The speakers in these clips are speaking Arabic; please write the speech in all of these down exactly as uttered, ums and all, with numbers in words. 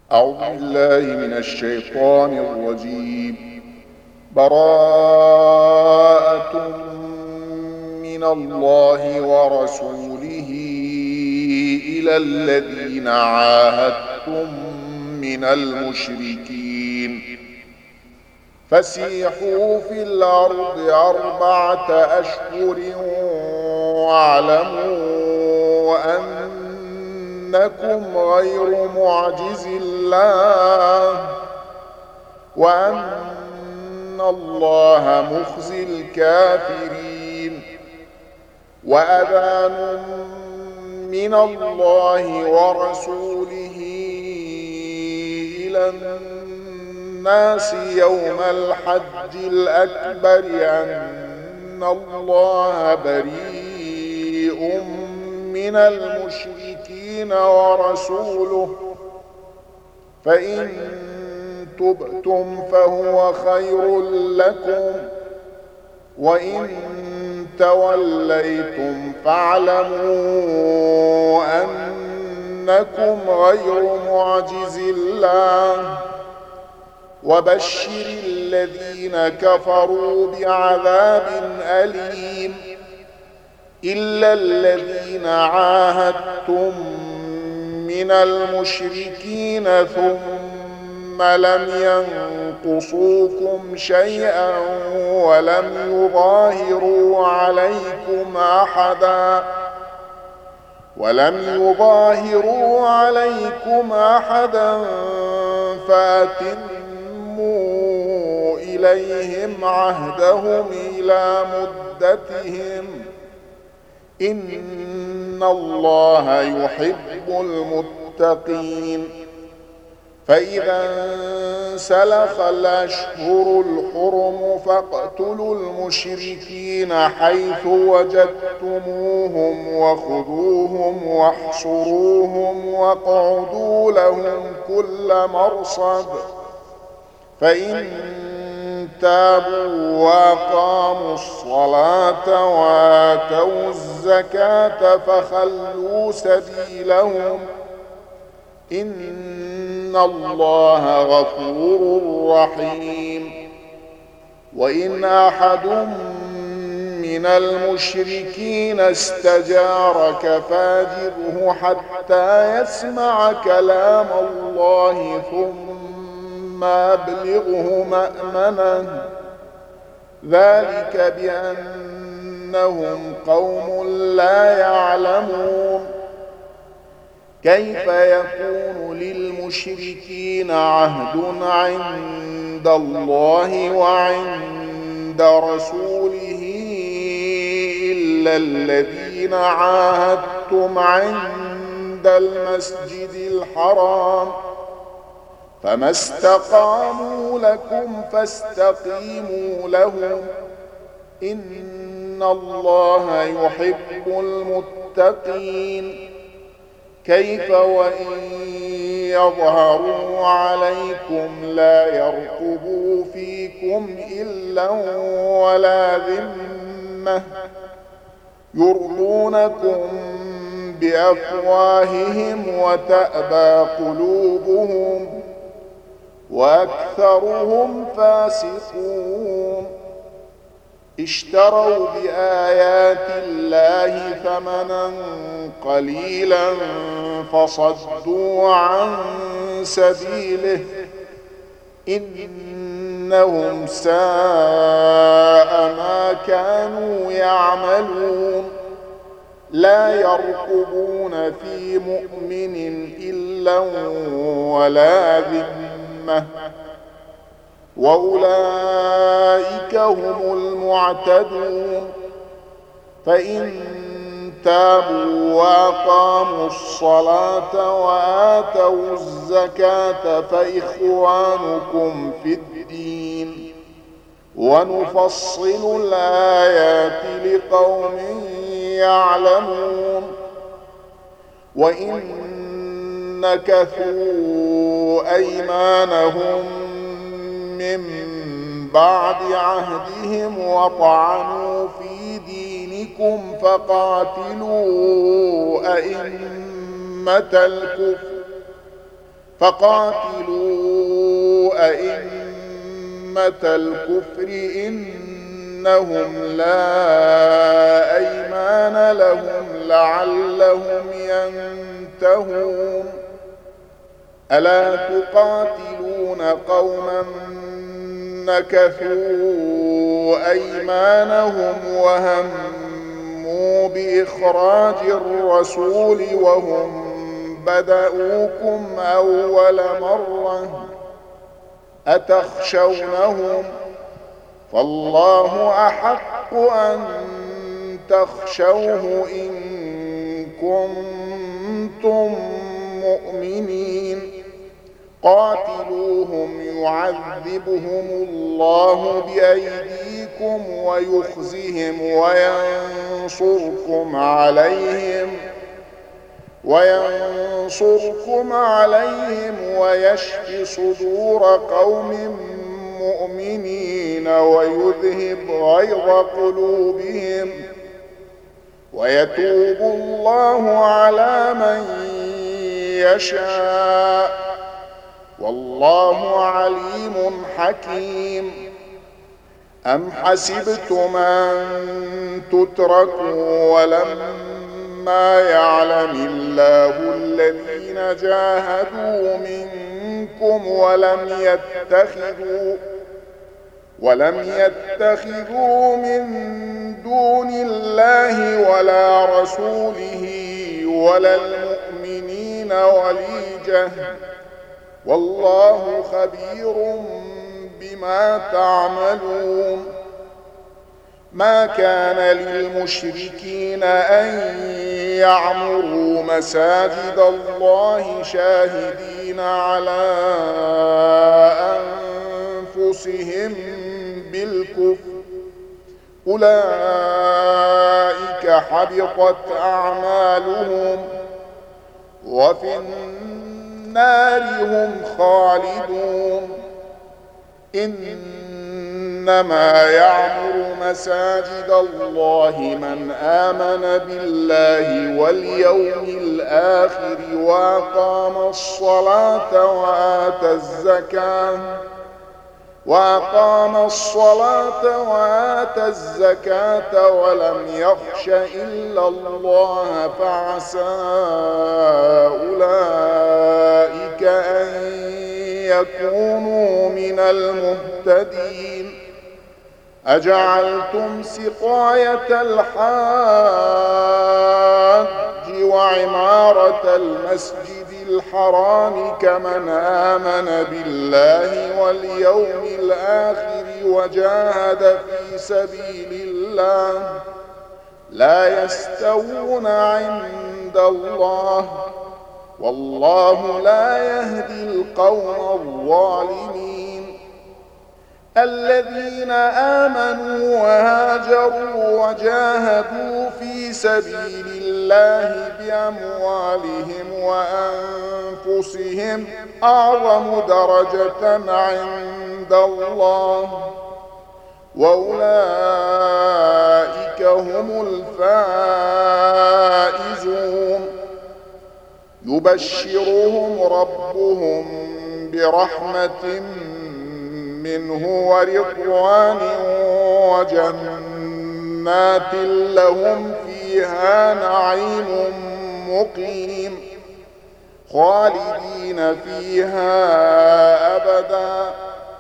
أعوذ بالله من الشيطان الرجيم. براءة من الله ورسوله إلى الذين عاهدتم من المشركين فسيحوا في الأرض أربعة أشهر واعلموا أنكم غير معجز الله وأن الله مخزي الكافرين. وأذان من الله ورسوله إلى الناس يوم الحج الأكبر أن الله بريء من المشركين ورسوله فإن تبتم فهو خير لكم وإن توليتم فاعلموا أنكم غير معجز الله وبشر الذين كفروا بعذاب أليم إلا الذين عاهدتم من المشركين ثم لم ينقصوكم شيئا ولم يظاهروا عليكم أحدا ولم يظاهروا عليكم أحدا فأتموا إليهم عهدهم إلى مدتهم إن الله يحب المتقين. فإذا انسلخ الأشهر الحرم فاقتلوا المشركين حيث وجدتموهم وخذوهم واحصروهم واقعدوا لهم كل مرصد فإن تابوا وأقاموا الصلاة وآتوا الزكاة فخلوا سبيلهم إن الله غفور رحيم. وإن أحد من المشركين استجارك فاجره حتى يسمع كلام الله ثم أبلغه مأمنه ذلك بأنهم قوم لا يعلمون. كيف يكون للمشركين عهد عند الله وعند رسوله إلا الذين عاهدتم عند المسجد الحرام فما استقاموا لكم فاستقيموا لهم إن الله يحب المتقين. كيف وإن يظهروا عليكم لا يرقبوا فيكم إلا ولا ذمة يرضونكم بأفواههم وتأبى قلوبهم وأكثرهم فاسقون. اشتروا بآيات الله ثمنا قليلا فصدوا عن سبيله إنهم ساء ما كانوا يعملون. لا يرقبون في مؤمن إلا ولا ذمة وأولئك هم المعتدون. فإن تابوا وأقاموا الصلاة وآتوا الزكاة فإخوانكم في الدين ونفصل الآيات لقوم يعلمون. وإن نكثوا أيمانهم من بعد عهدهم وطعنوا في دينكم فقاتلوا أئمة الكفر فقاتلوا أئمة الكفر إنهم لا أيمان لهم لعلهم ينتهون ألا تقاتلون قوما نكثوا أيمانهم وهموا بإخراج الرسول وهم بدؤوكم أول مرة أتخشونهم فالله أحق أن تخشوه إن كنتم مؤمنين قاتلوهم يعذبهم الله بأيديكم ويخزهم وينصركم عليهم وينصركم عليهم ويشف صدور قوم مؤمنين ويذهب غيظ قلوبهم ويتوب الله على من يشاء والله عليم حكيم أم حسبتم أن تتركوا ولما يعلم الله الذين جاهدوا منكم ولم يتخذوا ولم يتخذوا من دون الله ولا رسوله ولا المؤمنين وليجة والله خبير بما تعملون ما كان للمشركين أن يعمروا مساجد الله شاهدين على أنفسهم بالكفر أولئك حبطت أعمالهم وفي النار هم خالدون إنما يعمر مساجد الله من آمن بالله واليوم الآخر وأقام الصلاة وآتى الزكاة وأقام الصلاة وآتى الزكاة ولم يخش إلا الله فعسى أولئك أن يكونوا من المهتدين أجعلتم سقاية الحاج وعمارة المسجد الحرام كمن آمن بالله واليوم الآخر وجاهد في سبيل الله لا يستوون عند الله والله لا يهدي القوم الظالمين الذين آمنوا وهاجروا وجاهدوا في سبيل الله بأموالهم وأنفسهم أعظم درجة عند الله وأولئك هم الفائزون يبشرهم ربهم برحمة منه ورضوان وجنات لهم فيها نعيم مقيم خالدين فيها أبدا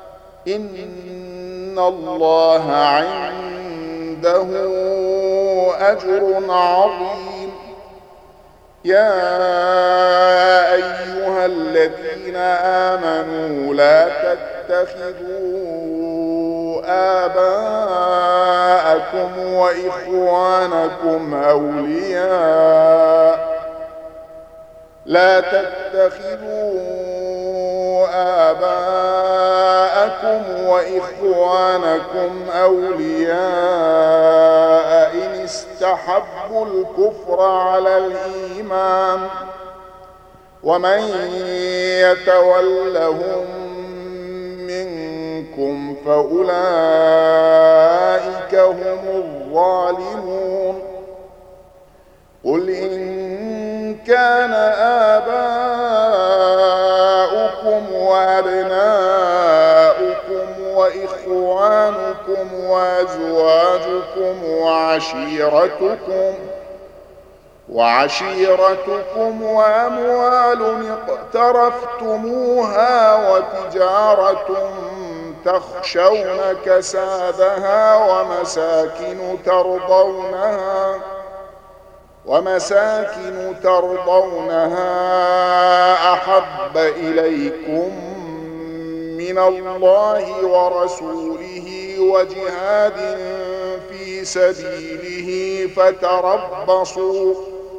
إن الله عنده أجر عظيم يا أيها الذين آمنوا لا تتخذوا آباءكم وإخوانكم أولياء لا تتخذوا آباءكم وإخوانكم أولياء إن استحبوا الكفر على الإيمان ومن يتولهم منكم فأولئك هم الظالمون قل إن كان آباؤكم وعشيرتكم وعشيرتكم وأموال اقترفتموها وتجارة تخشون كسادها ومساكن ترضونها ومساكن ترضونها أحب إليكم من الله ورسوله وجهاد في سبيله فتربصوا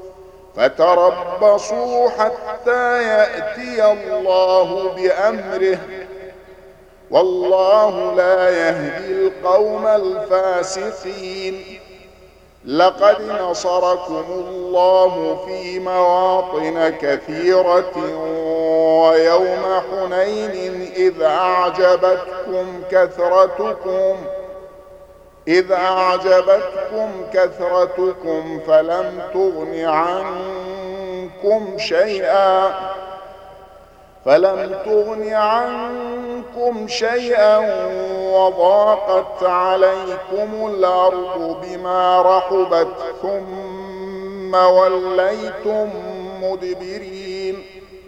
فتربصوا حتى يأتي الله بأمره والله لا يهدي القوم الفاسقين. لقد نصركم الله في مواطن كثيرة ويوم حنين إذ أعجبتكم كثرتكم إذ أعجبتكم كثرتكم فلم تغن عنكم شيئا فلم تغن عنكم شيئا وضاقت عليكم الأرض بما رحبت ثم وليتم مدبرين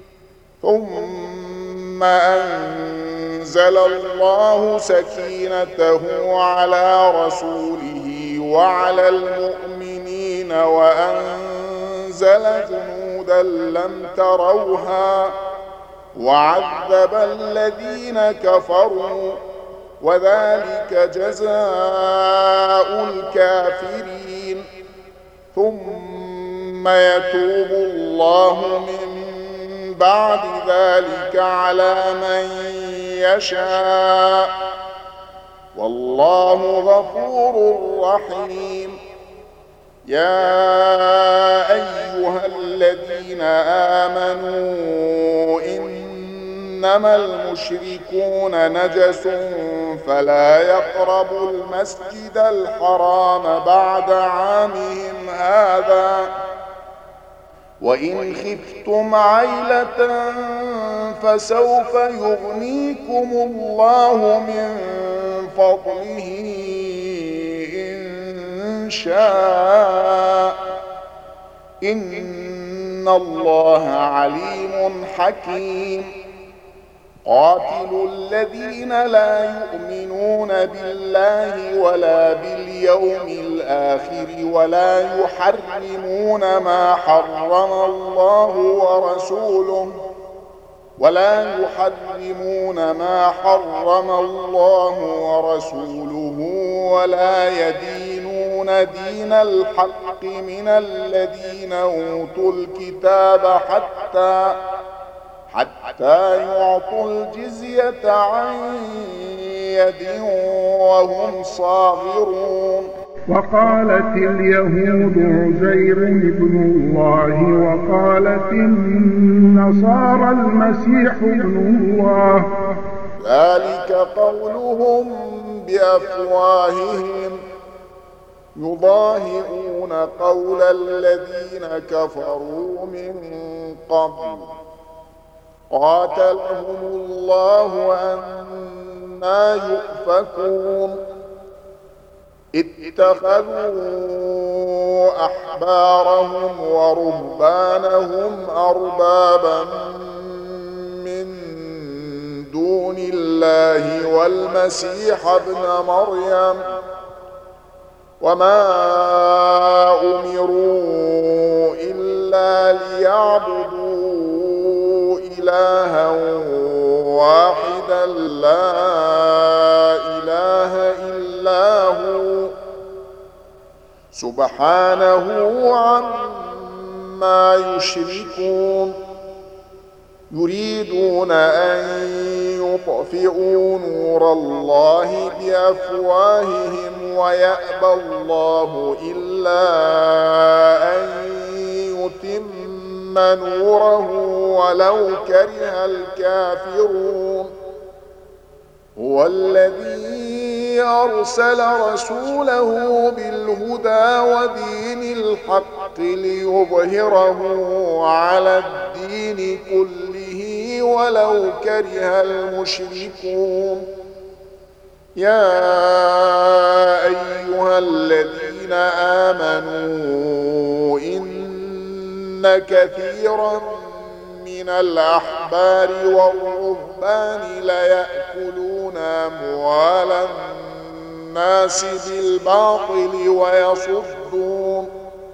ثم أنزل الله سكينته على رسوله وعلى المؤمنين وأنزل جنودا لم تروها وعذب الذين كفروا وذلك جزاء الكافرين. ثم يتوب الله من بعد ذلك على من يشاء والله غفور رحيم. يا أيها الذين آمنوا إنما المشركون نجس فلا يقربوا المسجد الحرام بعد عامهم هذا وإن خفتم عيلة فسوف يغنيكم الله من فضله إن شاء إن الله عليم حكيم. قاتلوا الذين لا يؤمنون بالله ولا باليوم الآخر ولا يحرمون ما حرم الله ورسوله ولا يحرمون ما حرم الله ورسوله ولا يدينون دين الحق من الذين أوتوا الكتاب حتى حتى يعطوا الجزية عن يد وهم صاغرون. وقالت اليهود عزير ابن الله وقالت النصارى المسيح ابن الله ذلك قولهم بأفواههم يضاهئون قول الذين كفروا من قبل قاتلهم الله أنى يؤفكون. اتخذوا أحبارهم ورهبانهم أربابا من دون الله والمسيح ابن مريم وما أمروا إلا ليعبدوا إلها واحدا لا إله إلا هو سبحانه عما يشركون. يريدون أن يطفئوا نور الله بأفواههم ويأبى الله إلا أن يتم نوره ولو كره الكافرون. هو الذي أرسل رسوله بالهدى ودين الحق ليظهره على الدين كله ولو كره المشركون. يا أيها الذين آمنوا إن كثيرا من الأحبار والرهبان ليأكلون أموال الناس بالباطل ويصدون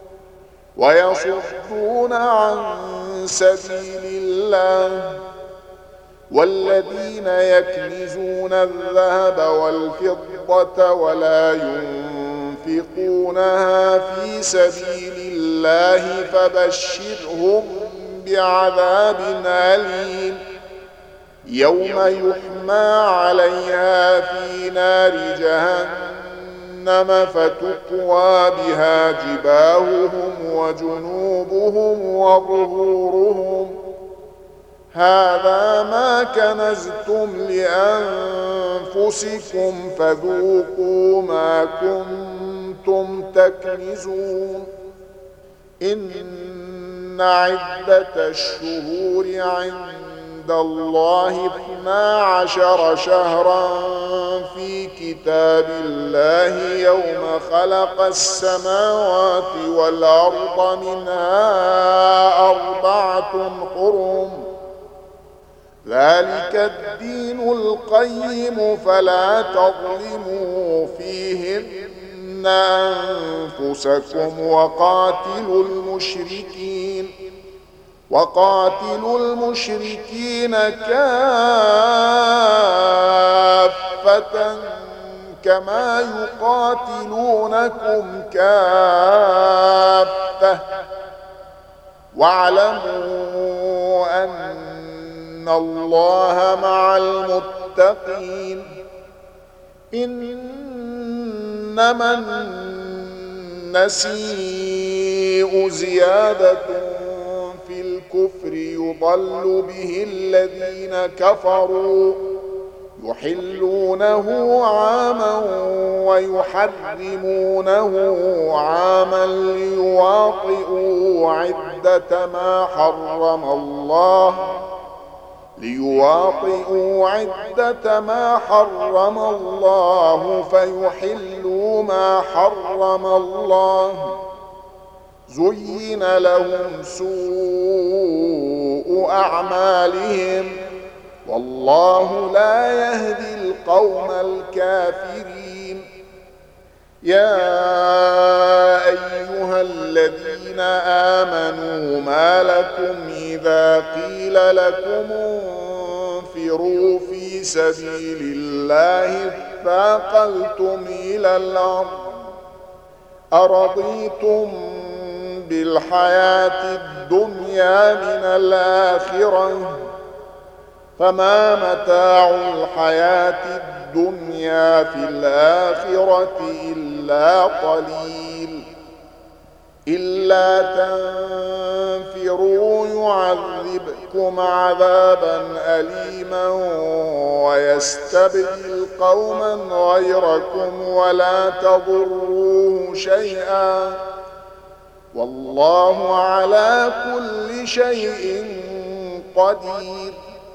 ويصدون عن سبيل الله والذين يكنزون الذهب والفضة ولا ينفقونها في سبيل الله فبشرهم بعذاب أليم يوم يحمى عليها في نار جهنم فتقوى بها جباههم وجنوبهم وظهورهم هذا ما كنزتم لأنفسكم فذوقوا ما كنتم تكنزون إن عدة الشهور عند الله اثنا عشر شهرا في كتاب الله يوم خلق السماوات والأرض منها أربعة حرم ذلك الدين القيم فلا تظلموا فيهن أنفسكم وقاتلوا المشركين وقاتلوا المشركين كافة كما يقاتلونكم كافة واعلموا أن إن الله مع المتقين إنما النسيء زيادة في الكفر يضل به الذين كفروا يحلونه عاما ويحرمونه عاما ليواطئوا عدة ما حرم الله ليواطئوا عدة ما حرم الله فيحلوا ما حرم الله زين لهم سوء أعمالهم والله لا يهدي القوم الكافرين يا أيها الذين آمنوا ما لكم إذا قيل لكم انفروا في سبيل الله اثاقلتم إلى الأرض أرضيتم بالحياة الدنيا من الآخرة فما متاع الحياة الدنيا في الآخرة إلا قليل إلا تنفروا يعذبكم عذابا أليما ويستبدل قوما غيركم ولا تضروه شيئا والله على كل شيء قدير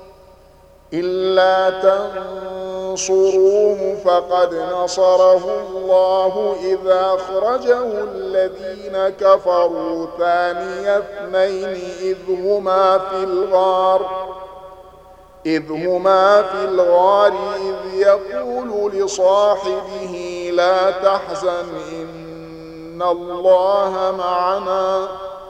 إلا تنصروه فقد نصره الله إذ أخرجه الذين كفروا ثاني اثنين إذ هما في الغار إذ هما في الغار إذ يقول لصاحبه لا تحزن إن الله معنا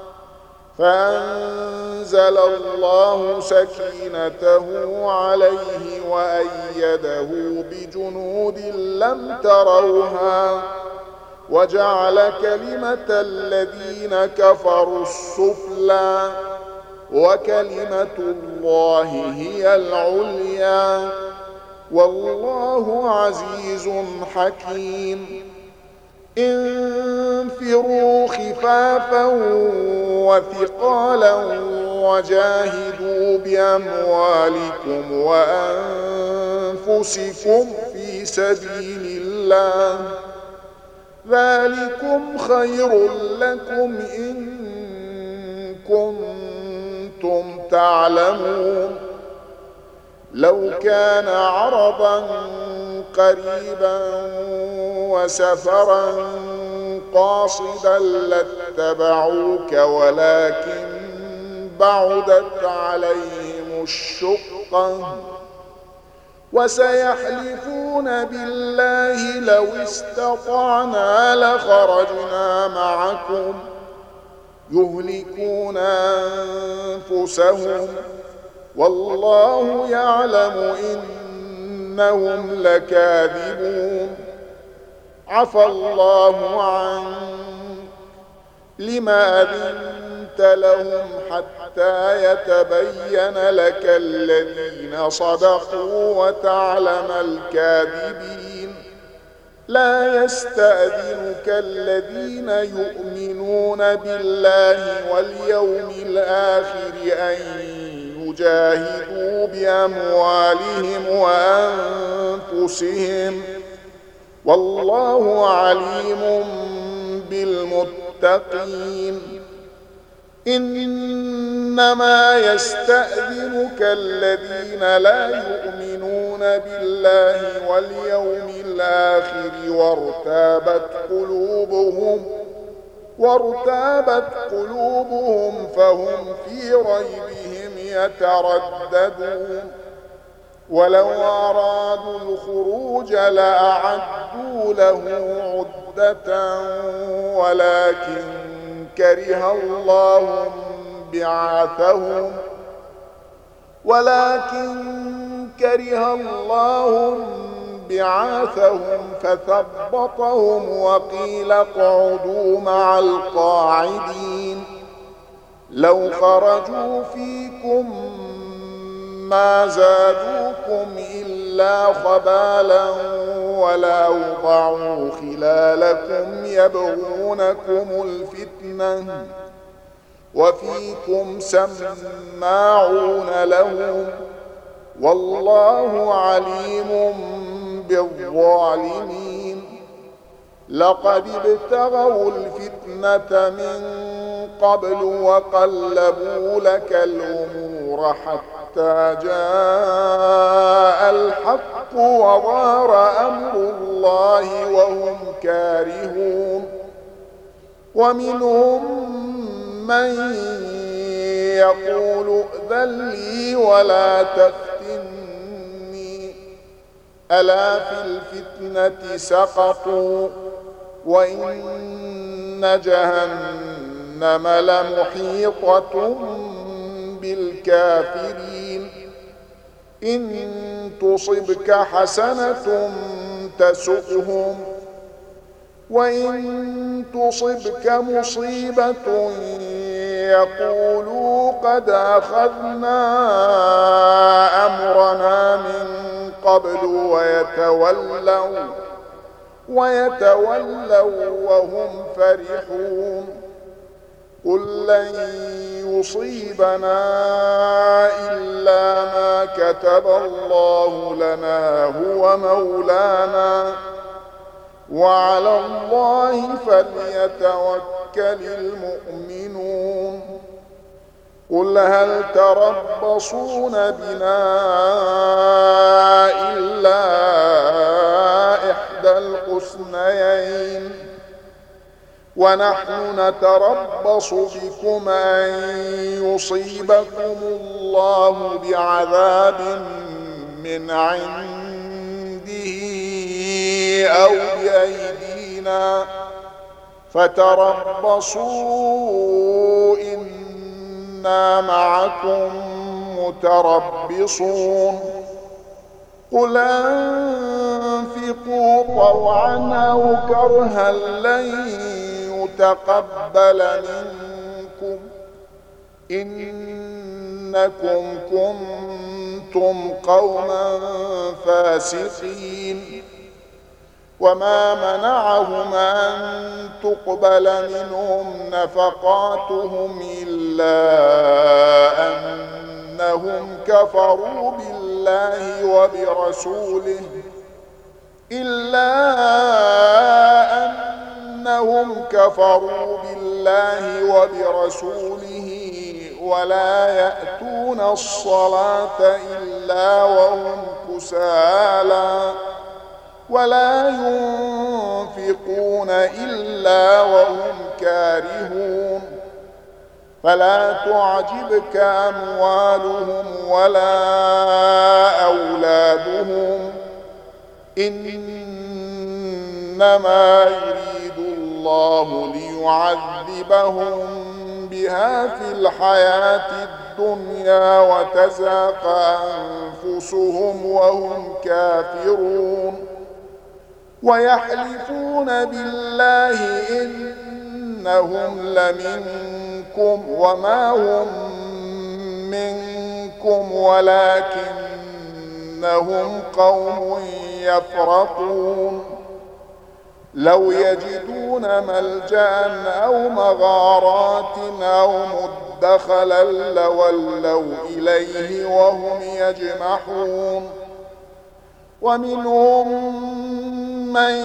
فأنزل الله سكينته عليه وأيده بجنود لم تروها وجعل كلمة الذين كفروا السفلى وكلمة الله هي العليا والله عزيز حكيم انفروا خفافا وثقالا وجاهدوا بأموالكم وأنفسكم في سبيل الله ذلكم خير لكم إن كنتم تعلمون لو كان عرضا قريبا وسفرا قاصدا لاتبعوك ولكن بعدت عليهم الشقة وسيحلفون بالله لو استطعنا لخرجنا معكم يهلكون أنفسهم والله يعلم إنهم لكاذبون عفى الله عنك لما أذنت لهم حتى يتبين لك الذين صدقوا وتعلم الكاذبين لا يستأذنك الذين يؤمنون بالله واليوم الآخر أن يجاهدوا بأموالهم وأنفسهم والله عليم بالمتقين إنما يستأذنك الذين لا يؤمنون بالله واليوم الآخر وارتابت قلوبهم وارتابت قلوبهم فهم في ريبهم يترددون ولو أرادوا الخروج لأعدوا له عدة ولكن كره الله بعاثهم ولكن كره الله بعاثهم فثبطهم وقيل اقعدوا مع القاعدين لو خرجوا فيكم ما زادوكم إلا خبالا ولأوضعوا خلالكم يبغونكم الفتنة وفيكم سماعون لهم والله عليم بالظالمين لقد ابتغوا الفتنة من قبل وقلبوا لك الأمور حتى جاء الحق وظهر أمر الله وهم كارهون ومنهم من يقول ائذن لي ولا تفتني ألا في الفتنة سقطوا وإن جهنم لمحيطة بالكافرين إن تصبك حسنة تسؤهم وإن تصبك مصيبة يقولوا قد أخذنا أمرنا من قبل ويتولوا ويتولوا وهم فرحون قل لن يصيبنا إلا ما كتب الله لنا هو مولانا وعلى الله فليتوكل المؤمنون قل هل تربصون بنا إلا إحدى الحسنيين ونحن نتربص بكم أن يصيبكم الله بعذاب من عنده أو بأيدينا فتربصوا إنا معكم متربصون قل أنفقوا طوعا أو كرها لن يتقبل منكم إنكم كنتم قوما فاسقين وما منعهم أن تقبل منهم نفقاتهم إلا أنهم كفروا بالله وبرسوله إلا أنهم كفروا بالله وبرسوله ولا يأتون الصلاة إلا وهم كسالى ولا ينفقون إلا وهم كارهون فلا تعجبك أموالهم ولا أولادهم إنما يريد الله ليعذبهم بها في الحياة الدنيا وتزهق أنفسهم وهم كافرون ويحلفون بالله إنهم لمنكم وما هم منكم ولكنهم قوم يفرقون لو يجدون ملجأ أو مغارات أو مدخلا لولوا إليه وهم يجمحون ومنهم من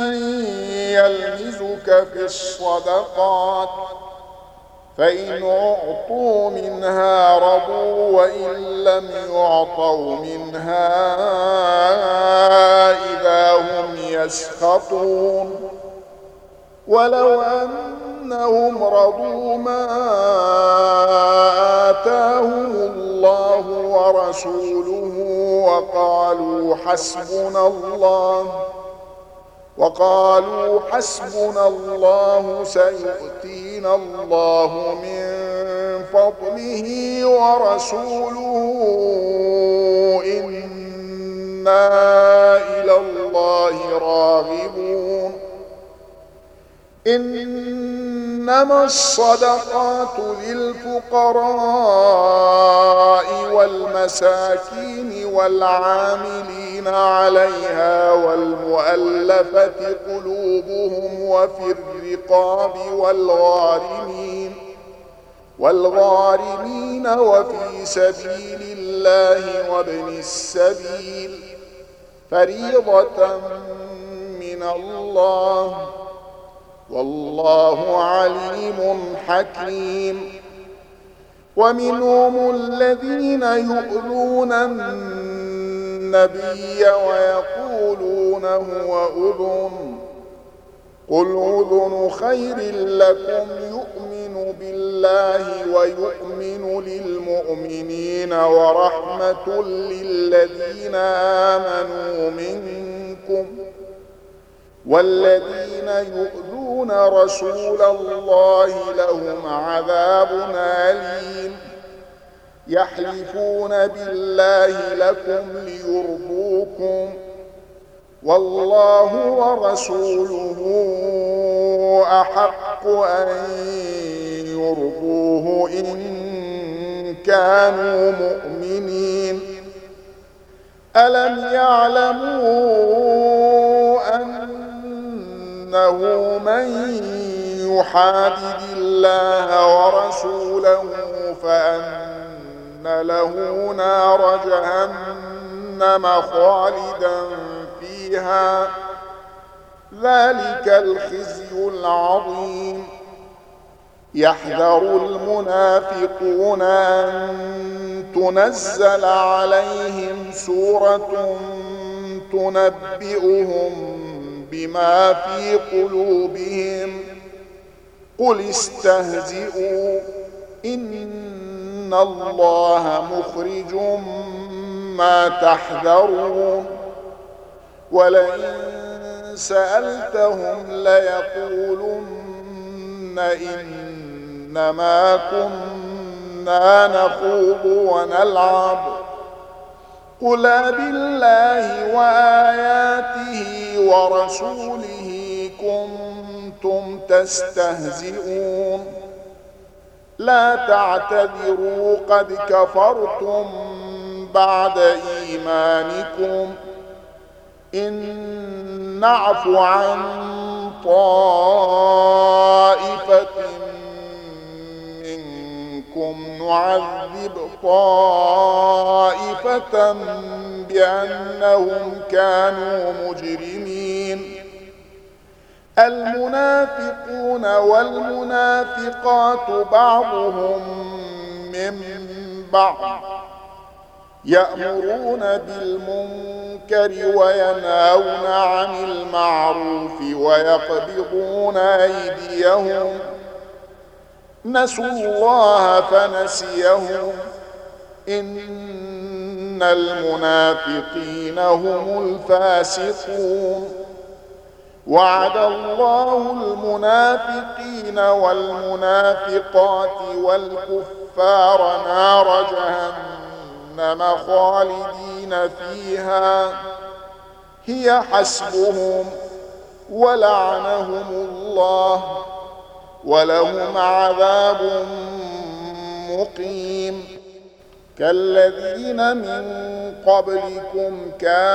يلمزك في الصدقات فإن أعطوا منها رضوا وإن لم يعطوا منها إذا هم يسخطون ولو أنهم رضوا ما آتاهم الله ورسوله وقالوا حسبنا الله وقالوا حسبنا الله سيؤتينا الله من فضله ورسوله إنا إلى الله راغبون إنما الصدقات للفقراء والمساكين والعاملين عليها والمؤلفة قلوبهم وفي الرقاب والغارمين والغارمين وفي سبيل الله وابن السبيل فريضة من الله والله عليم حكيم ومنهم الذين يؤذون النبي ويقولون هو أذن قل أذن خير لكم يؤمن بالله ويؤمن للمؤمنين ورحمة للذين آمنوا منكم والذين يؤذون رسول الله لهم عذاب أليم يحلفون بالله لكم ليرضوكم والله ورسوله أحق أن يرضوه إن كانوا مؤمنين ألم يعلموا أنه من يحادد الله ورسوله فأن له نار جهنم خالدا فيها ذلك الخزي العظيم يحذر المنافقون أن تنزل عليهم سورة تنبئهم بما في قلوبهم قل استهزئوا إن الله مخرج ما تحذرون ولئن سألتهم ليقولن إنما كنا نخوض ونلعب قل بالله وآياته ورسوله كنتم تستهزئون لا تعتذروا قد كفرتم بعد إيمانكم إن نعف عن طائفة منكم نعذب طائفة بأنهم كانوا مجرمين المنافقون والمنافقات بعضهم من بعض يأمرون بالمنكر وينهون عن المعروف ويقبضون أيديهم نسوا الله فنسيهم إن المنافقين هم الفاسقون وعد الله المنافقين والمنافقات والكفار نار جهنم خالدين فيها هي حسبهم ولعنهم الله ولهم عذاب مقيم كالذين من قبلكم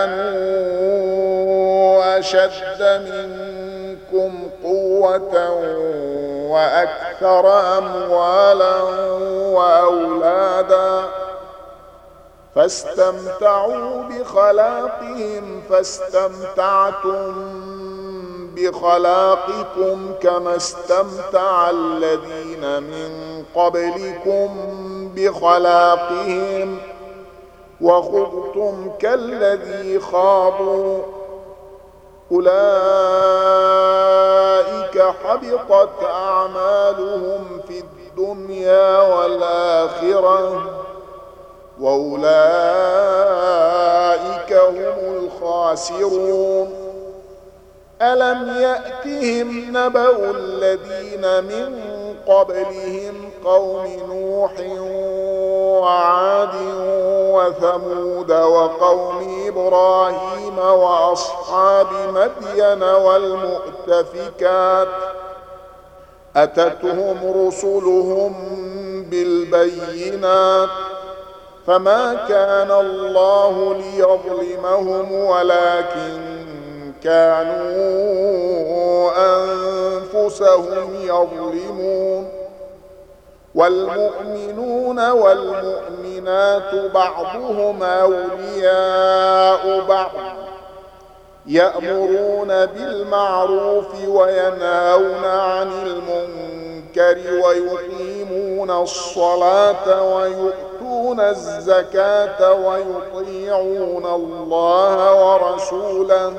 كانوا أشد منكم قوة وأكثر أموالا وأولادا فاستمتعوا بخلاقهم فاستمتعتم بخلاقكم كما استمتع الذين من قبلكم بخلاقهم وخضتم كالذي خاضوا أولئك حبطت أعمالهم في الدنيا والآخرة وأولئك هم الخاسرون ألم يأتهم نبأ الذين من قبلهم قوم نوح وعاد وثمود وقوم إبراهيم وأصحاب مدين والمؤتفكات أتتهم رسلهم بالبينات فما كان الله ليظلمهم ولكن كانوا أنفسهم يظلمون والمؤمنون والمؤمنات بعضهم أولياء بعض يأمرون بالمعروف وينهون عن المنكر ويقيمون الصلاة ويؤتون الزكاة ويطيعون الله ورسوله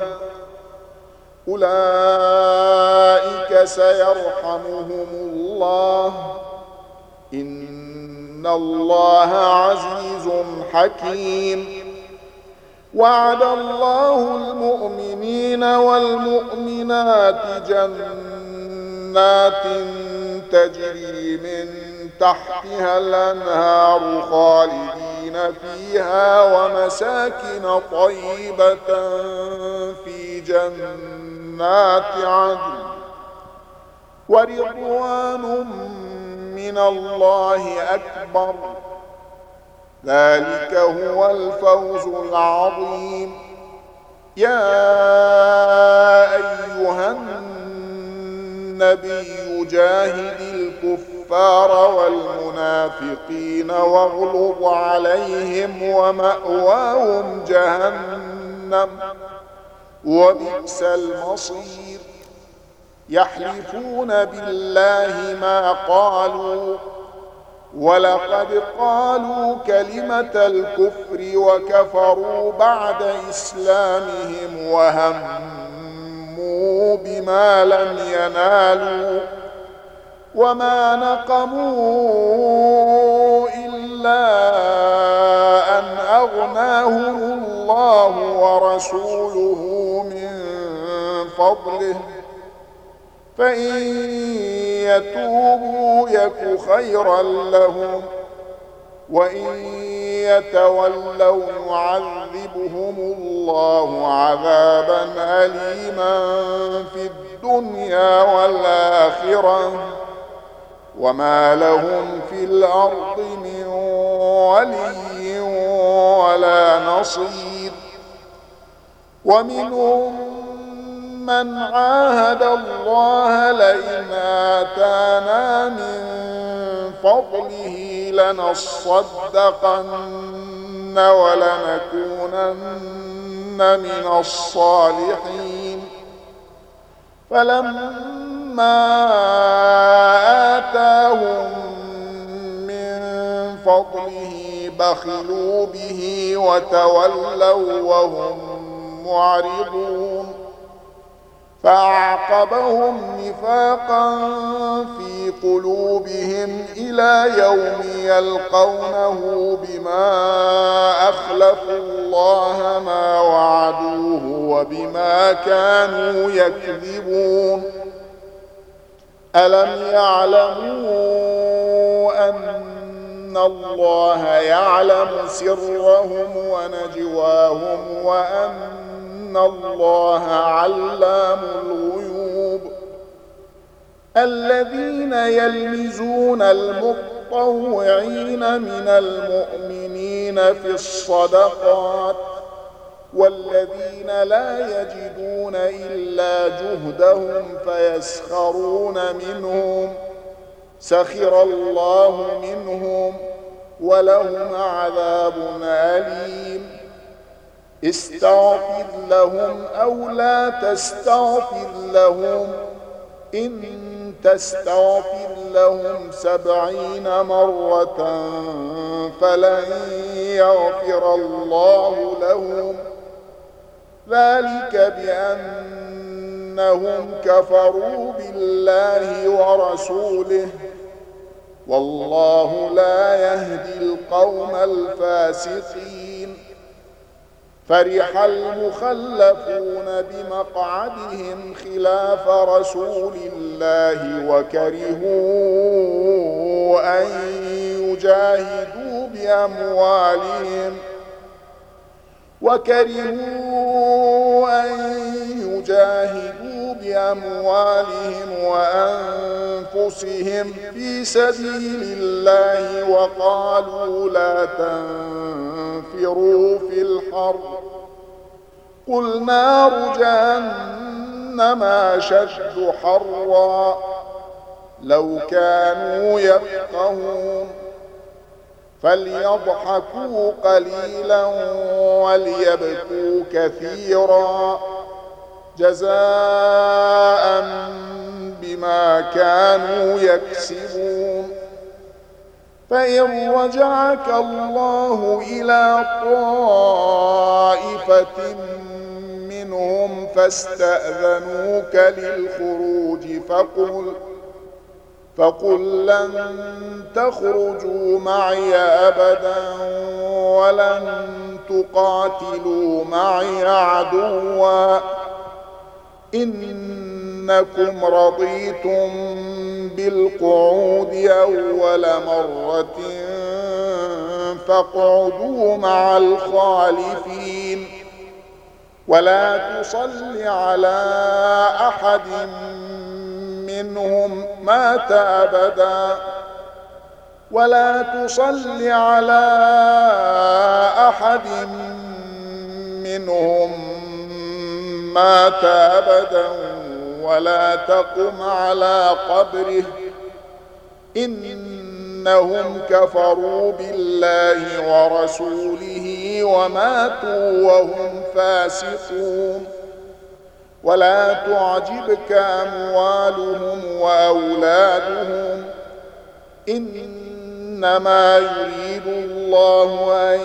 أولئك سيرحمهم الله إن الله عزيز حكيم وعد الله المؤمنين والمؤمنات جنات تجري من تحتها الأنهار خالدين فيها ومساكن طيبة في جنات عدن ورضوان من الله أكبر ذلك هو الفوز العظيم يا أيها النبي جاهد الكفار والمنافقين واغلظ عليهم ومأواهم جهنم وبئس المصير يحلفون بالله ما قالوا ولقد قالوا كلمة الكفر وكفروا بعد إسلامهم وهموا بما لم ينالوا وما نقموا إلا أن أغناهم الله ورسوله من فضله فإن يتوبوا يك خيرا لهم وإن يتولوا يعذبهم الله عذابا أليما في الدنيا والآخرة وما لهم في الأرض من ولي ولا نصير ومنهم من عاهد الله لئن آتانا من فضله لنصدقن ولنكونن من الصالحين فلما آتاهم من فضله بخلوا به وتولوا وهم معرضون فأعقبهم نفاقا في قلوبهم إلى يوم يلقونه بما أخلفوا الله ما وعدوه وبما كانوا يكذبون ألم يعلموا أن الله يعلم سرهم ونجواهم وأن الله علام الغيوب الذين يلمزون المطوعين من المؤمنين في الصدقات والذين لا يجدون إلا جهدهم فيسخرون منهم سخر الله منهم ولهم عذاب أليم استغفر لهم أو لا تستغفر لهم إن تستغفر لهم سبعين مرة فلن يغفر الله لهم ذلك بأنهم كفروا بالله ورسوله والله لا يهدي القوم الفاسقين فرح المخلفون بمقعدهم خلاف رسول الله وكرهوا أن يجاهدوا بأموالهم وكرهوا أن يجاهدوا بأموالهم وأنفسهم في سبيل الله وقالوا لا تنفروا في الحر قل نار جهنم أشد حرا لو كانوا يفقهون فليضحكوا قليلا وليبكوا كثيرا جزاء بما كانوا يكسبون فإن رجعك الله إلى طائفة منهم فاستأذنوك للخروج فقل فقل لن تخرجوا معي أبدا ولن تقاتلوا معي عدوا إنكم رضيتم بالقعود أول مرة فاقعدوا مع الخالفين ولا تصل على أحد منهم مات أبدا ولا تصل على أحد منهم مات أبدا ولا تقم على قبره إنهم كفروا بالله ورسوله وماتوا وهم فاسقون ولا تعجبك أموالهم وأولادهم إنما يريد الله أن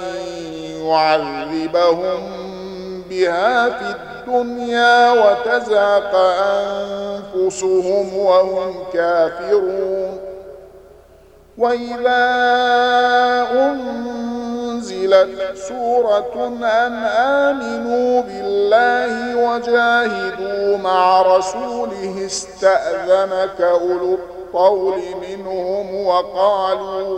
يعذبهم بها في الدنيا وتزهق أنفسهم وهم كافرون وإذا أنزلت سورة أن آمنوا بالله وجاهدوا مع رسوله استأذنك أولو الطول منهم وقالوا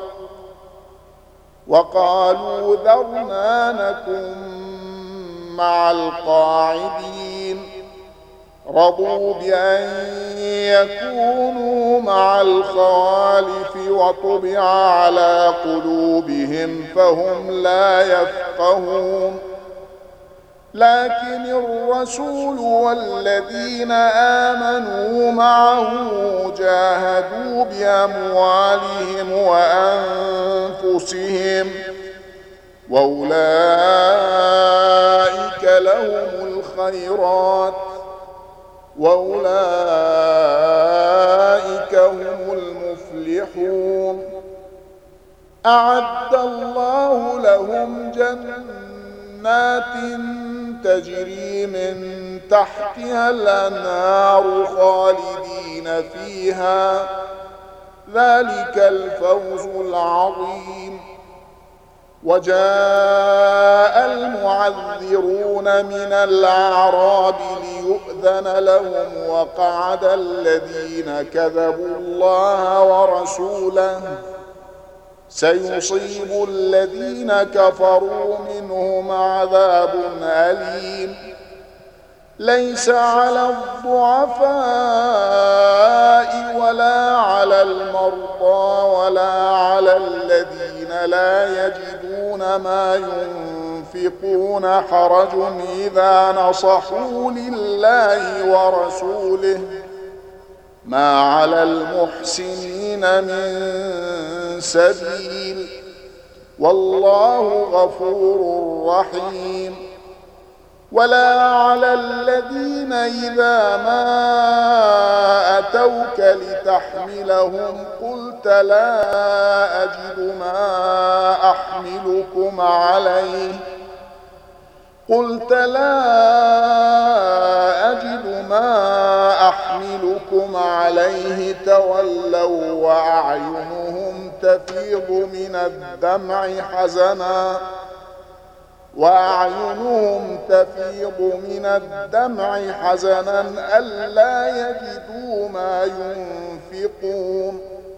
وقالوا ذرنا نكن مع القاعدين رضوا بأن يكونوا مع الخوالف وطبع على قلوبهم فهم لا يفقهون لكن الرسول والذين آمنوا معه جاهدوا بأموالهم وأنفسهم وأولئك لهم الخيرات وأولئك هم المفلحون أعد الله لهم جنات تجري من تحتها الأنهار خالدين فيها، ذلك الفوز العظيم. وجاء المعذرون من الأعراب ليؤذن لهم، وقعد الذين كذبوا الله ورسوله، سيصيب الذين كفروا منهم عذاب أليم. ليس على الضعفاء ولا على المرضى ولا على الذين لا يجدون ما ينفقون حرج إذا نصحوا لله ورسوله، ما على المحسنين من سبيل، والله غفور رحيم. ولا على الذين إذا ما أتوك لتحملهم قلت لا أجد ما أحملكم عليه قلت لا أجد ما أحملكم عليه تولوا وأعينهم تفيض من الدمع حزنا وأعينهم تفيض من الدمع حزنا ألا يجدوا ما ينفقون.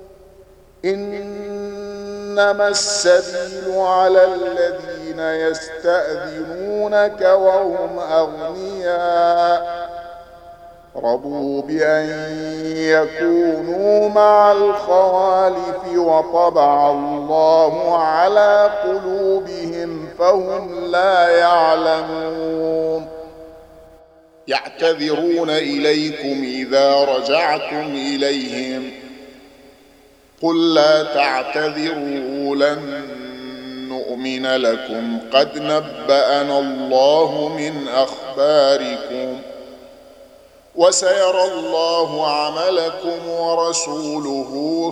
إنما السبيل على الذين يستأذنونك وهم أغنياء رضوا بأن يكونوا مع الخوالف وطبع الله على قلوبهم فهم لا يعلمون. يعتذرون إليكم إذا رجعتم إليهم قل لا تعتذروا لن نؤمن لكم قد نبأنا الله من أخباركم وسيرى الله عملكم ورسوله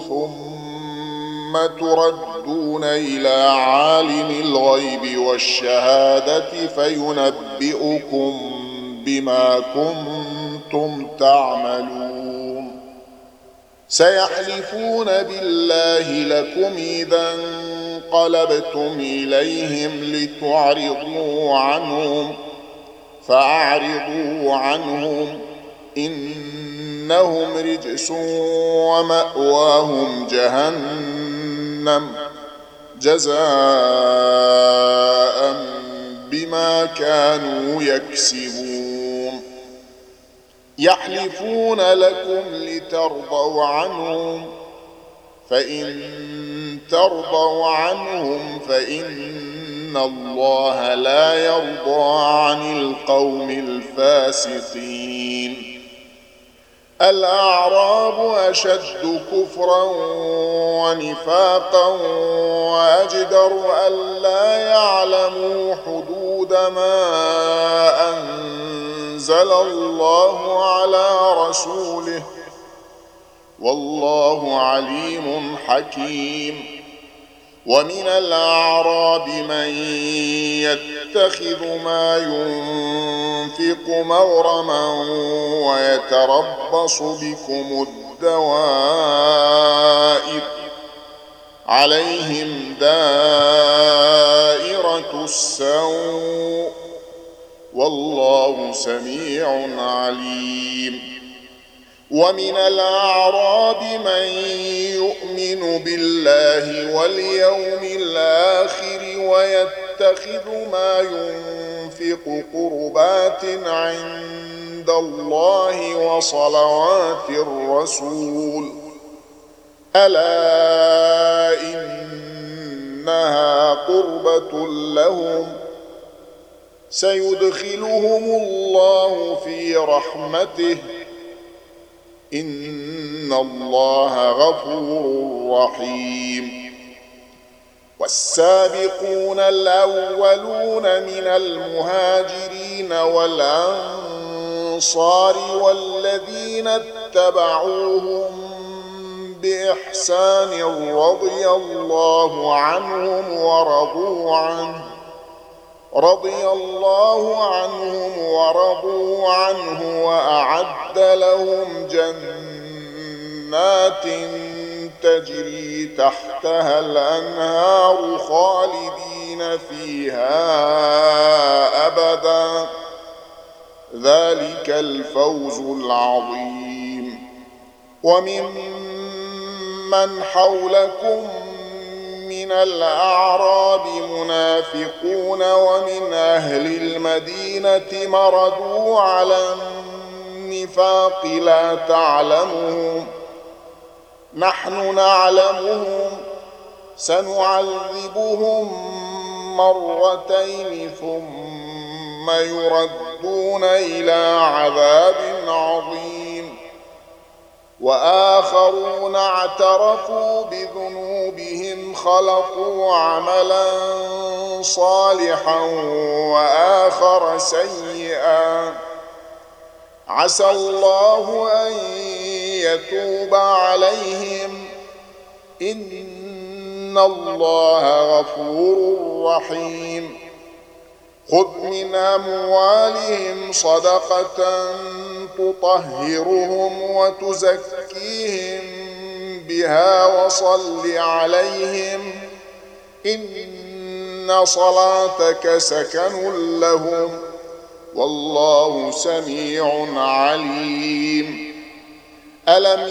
ثم تردون إلى عالم الغيب والشهادة فينبئكم بما كنتم تعملون. سيحلفون بالله لكم إذا انقلبتم إليهم لتعرضوا عنهم فأعرضوا عنهم إنهم رجس ومأواهم جهنم جزاء بما كانوا يكسبون. يحلفون لكم لترضوا عنهم فإن ترضوا عنهم فإن الله لا يرضى عن القوم الفاسقين. الأعراب أشد كفرا ونفاقا وأجدر ألا يعلموا حدود ما أنزل الله على رسوله والله عليم حكيم. ومن الأعراب من يتخذ ما ينفق مغرما ويتربص بكم الدوائر عليهم دائرة السوء والله سميع عليم. ومن الأعراب من يؤمن بالله واليوم الآخر ويتخذ ما ينفق قربات عند الله وصلوات الرسول ألا إنها قربة لهم سيدخلهم الله في رحمته إن الله غفور رحيم. والسابقون الأولون من المهاجرين والأنصار والذين اتبعوهم بإحسان رضي الله عنهم ورضوا عنه رضي الله عنهم ورضوا عنه وأعد لهم جنات تجري تحتها الأنهار خالدين فيها أبدا ذلك الفوز العظيم. وممن حولكم من الأعراب منافقون ومن أهل المدينة مردوا على النفاق لا تعلمهم نحن نعلمهم سنعذبهم مرتين ثم يردون إلى عذاب عظيم. وآخرون اعترفوا بذنوبهم خلقوا عملا صالحا وآخر سيئا عسى الله أن يتوب عليهم إن الله غفور رحيم. خذ من أموالهم صدقة تطهرهم وتزكيهم بها وصل عليهم إن صلاتك سكن لهم والله سميع عليم. ألم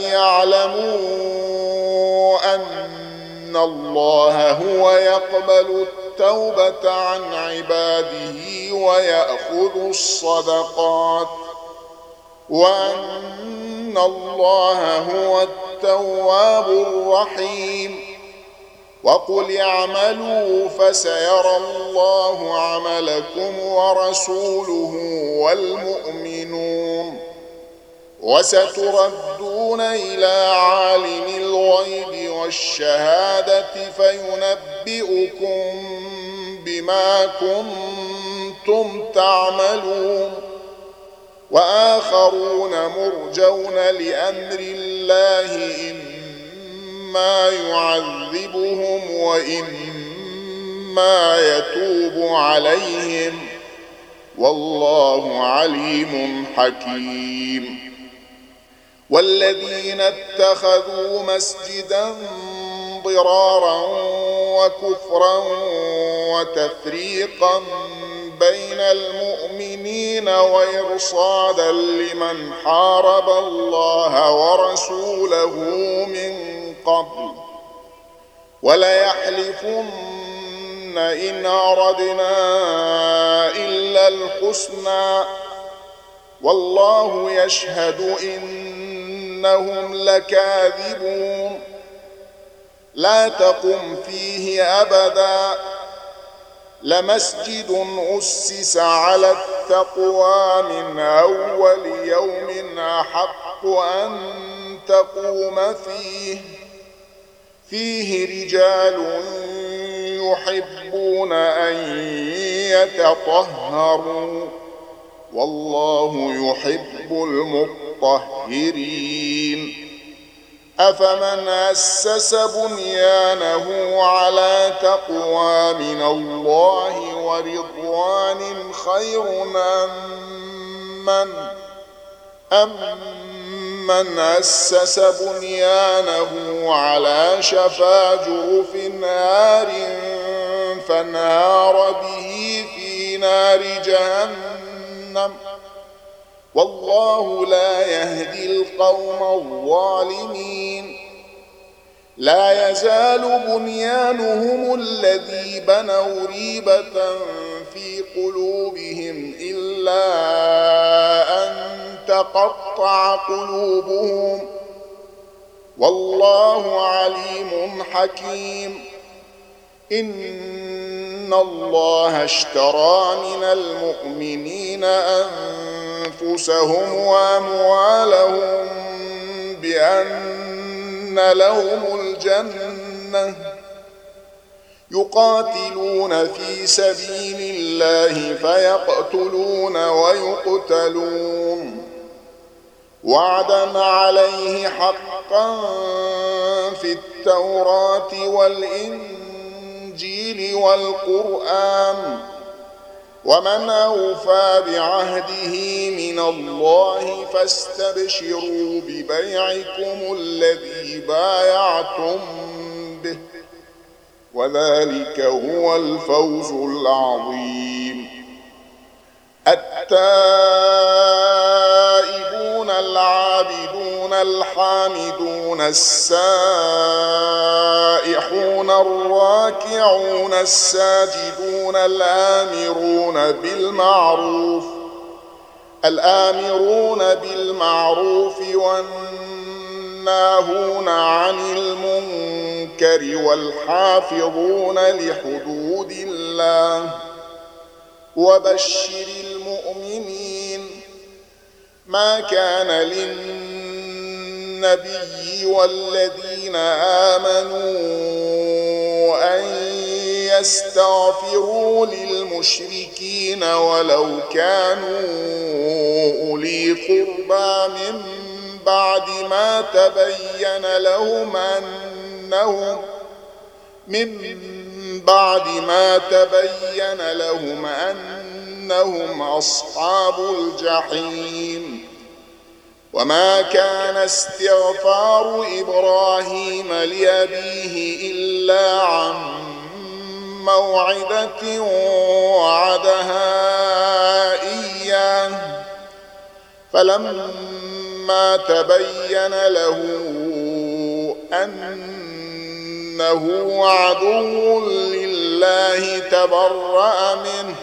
يعلموا أن الله هو يقبل التوبة عن عباده ويأخذ الصدقات وأن الله هو التواب الرحيم. وقل اعملوا فسيرى الله عملكم ورسوله والمؤمنون وستردون إلى عالم الغيب والشهادة فينبئكم بما كنتم تعملون. وآخرون مرجون لأمر الله إما يعذبهم وإما يتوب عليهم والله عليم حكيم. والذين اتخذوا مسجدا ضرارا وكفرا وتفريقا بين المؤمنين وإرصادا لمن حارب الله ورسوله من قبل وليحلفن إن أردنا إلا الحسنى والله يشهد إنهم لكاذبون. لا تقم فيه أبدا لمسجد أسس على التقوى من أول يوم أحق أن تقوم فيه فيه رجال يحبون أن يتطهروا والله يحب المطهرين. أفمن أسس بنيانه على تقوى من الله ورضوان خير أم أم من أسس بنيانه على شفا جرف نار فانهار به في نار جهنم والله لا يهدي القوم الظالمين. لا يزال بنيانهم الذي بنوا ريبة في قلوبهم إلا أن تقطع قلوبهم والله عليم حكيم. إن الله اشترى من المؤمنين أنفسهم وأموالهم بأن لهم الجنة يقاتلون في سبيل الله فيقتلون ويقتلون وعدا عليه حقا في التوراة والإنجيل والقرآن، ومن أوفى بعهده من الله، فاستبشروا ببيعكم الذي بايعتم به، وذلك هو الفوز العظيم. التائبون العابدون الحامدون السائحون الراكعون الساجدون الآمرون بالمعروف الآمرون بالمعروف والناهون عن المنكر والحافظون لحدود الله، وبشر المؤمنين. ما كان للنبي والذين آمنوا أن يستغفروا للمشركين ولو كانوا أولي قربى من بعد ما تبين لهم أنهم من بعد ما تبين لهم أنهم أصحاب الجحيم. وما كان استغفار إبراهيم لأبيه إلا عن موعدة وعدها إياه، فلما تبين له أنه عدو لله تبرأ منه.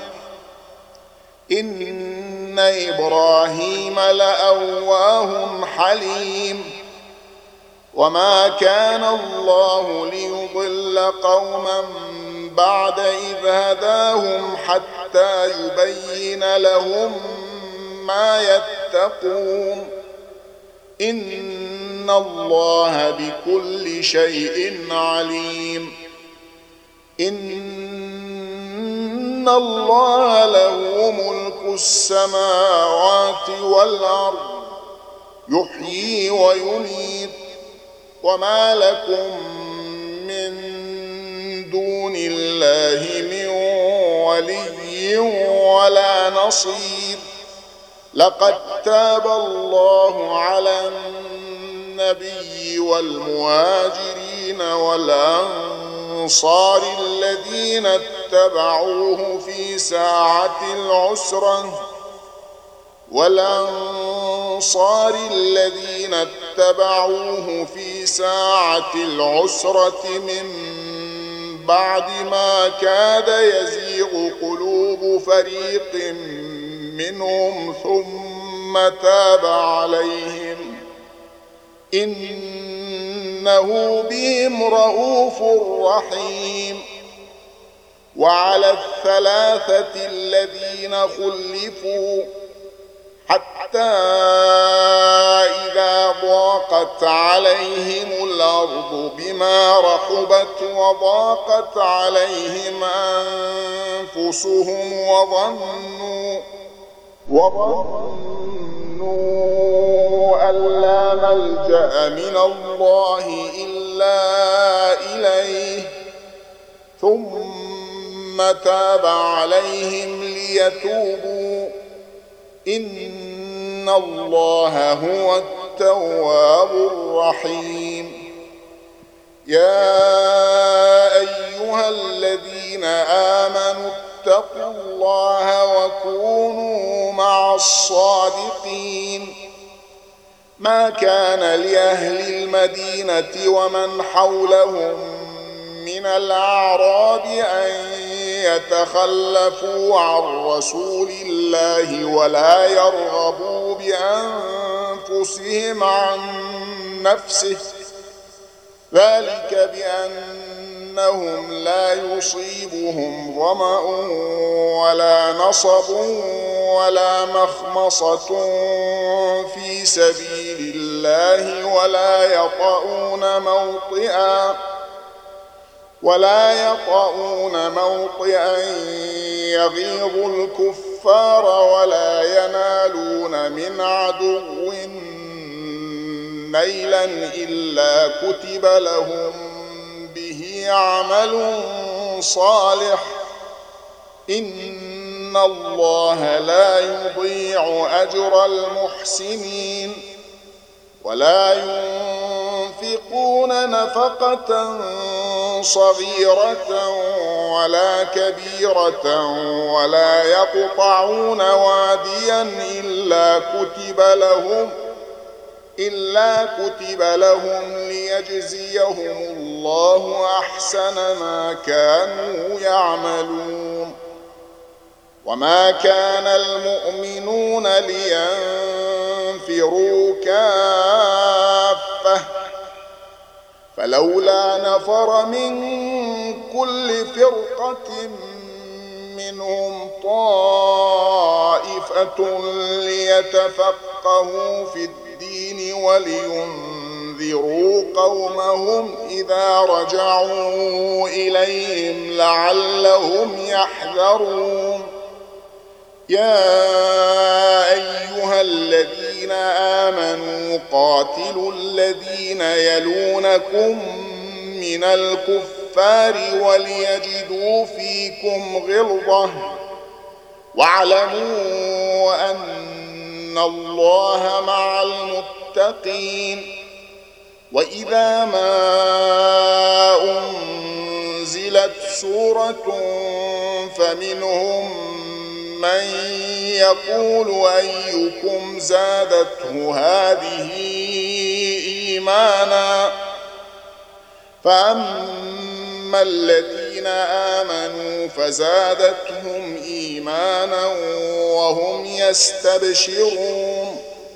إن إبراهيم لأواه حليم. وما كان الله ليضل قوما بعد إذ هداهم حتى يبين لهم ما يتقون. إن الله بكل شيء عليم. إن الله له ملك السماوات والأرض، يحيي ويميت، وما لكم من دون الله من ولي ولا نصير. لقد تاب الله على النبي والمهاجرين والأنصار الذين اتبعوه في ساعة العسرة والأنصار الذين اتبعوه في ساعة العسرة من بعد ما كاد يزيغ قلوب فريق منهم ثم تاب عليهم، إنه بهم رءوف رحيم. وعلى الثلاثة الذين خلفوا حتى إذا ضاقت عليهم الأرض بما رحبت وضاقت عليهم أنفسهم وظنوا وظنوا أن لا ملجأ من الله إلا إليه ثم تاب عليهم ليتوبوا، إن الله هو التواب الرحيم. يا أيها الذين آمنوا اتقوا الله وكونوا مع الصادقين. ما كان لأهل المدينة ومن حولهم من الأعراب أن يتخلفوا عن رسول الله ولا يرغبوا بأنفسهم عن نفسه، ذلك بأنهم لا يصيبهم ظمأ ولا نصب ولا مخمصة في سبيل الله ولا يطؤون موطئا ولا يطؤون موطئا يغيظ الكفار ولا ينالون من عدو نيلا إلا كتب لهم به عمل صالح إن الله لا يضيع أجر المحسنين ولا ينفقون نفقة صغيرة ولا كبيرة ولا يقطعون واديا إلا كتب لهم إلا كتب لهم ليجزيهم الله أحسن ما كانوا يعملون وما كان المؤمنون لينفروا كافة فلولا نفر من كل فرقة منهم طائفة ليتفقهوا في الدين ولينذروا قومهم إذا رجعوا إليهم لعلهم يحذرون يا أيها الذين آمنوا قاتلوا الذين يلونكم من الكفار وليجدوا فيكم غلظة واعلموا أن الله مع المتقين وإذا ما أنزلت سورة فمنهم من يقول أيكم زادته هذه إيمانا فأما الذين آمنوا فزادتهم إيمانا وهم يستبشرون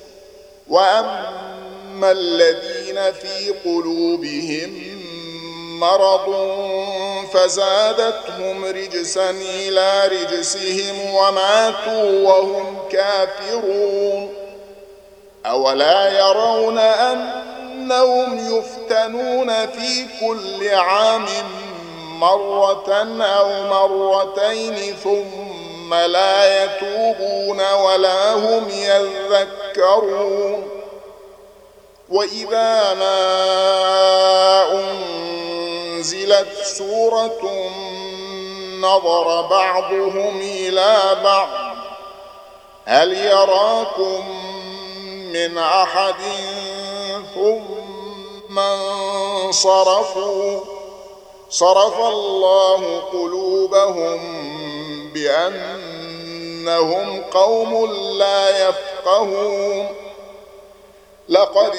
وأما الذين في قلوبهم مرض فزادتهم رجسا إلى رجسهم وماتوا وهم كافرون أولا يرون أنهم يفتنون في كل عام مرة أو مرتين ثم لا يتوبون ولا هم يذكرون وإذا ما أنزلت سورة نظر بعضهم إلى بعض هل يراكم من أحد ثم انصرفوا صرف الله قلوبهم بأنهم قوم لا يفقهون لقد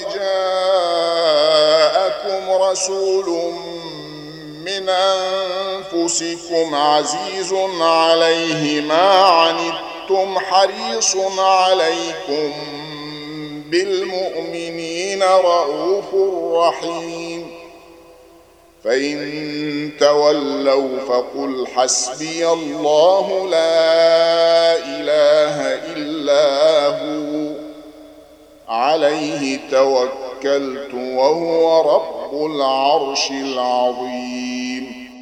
جاءكم رسول من أنفسكم عزيز عليه ما عنتم حريص عليكم بالمؤمنين رؤوف رحيم فإن تولوا فقل حسبي الله لا إله إلا هو عليه توكلت وهو رب العرش العظيم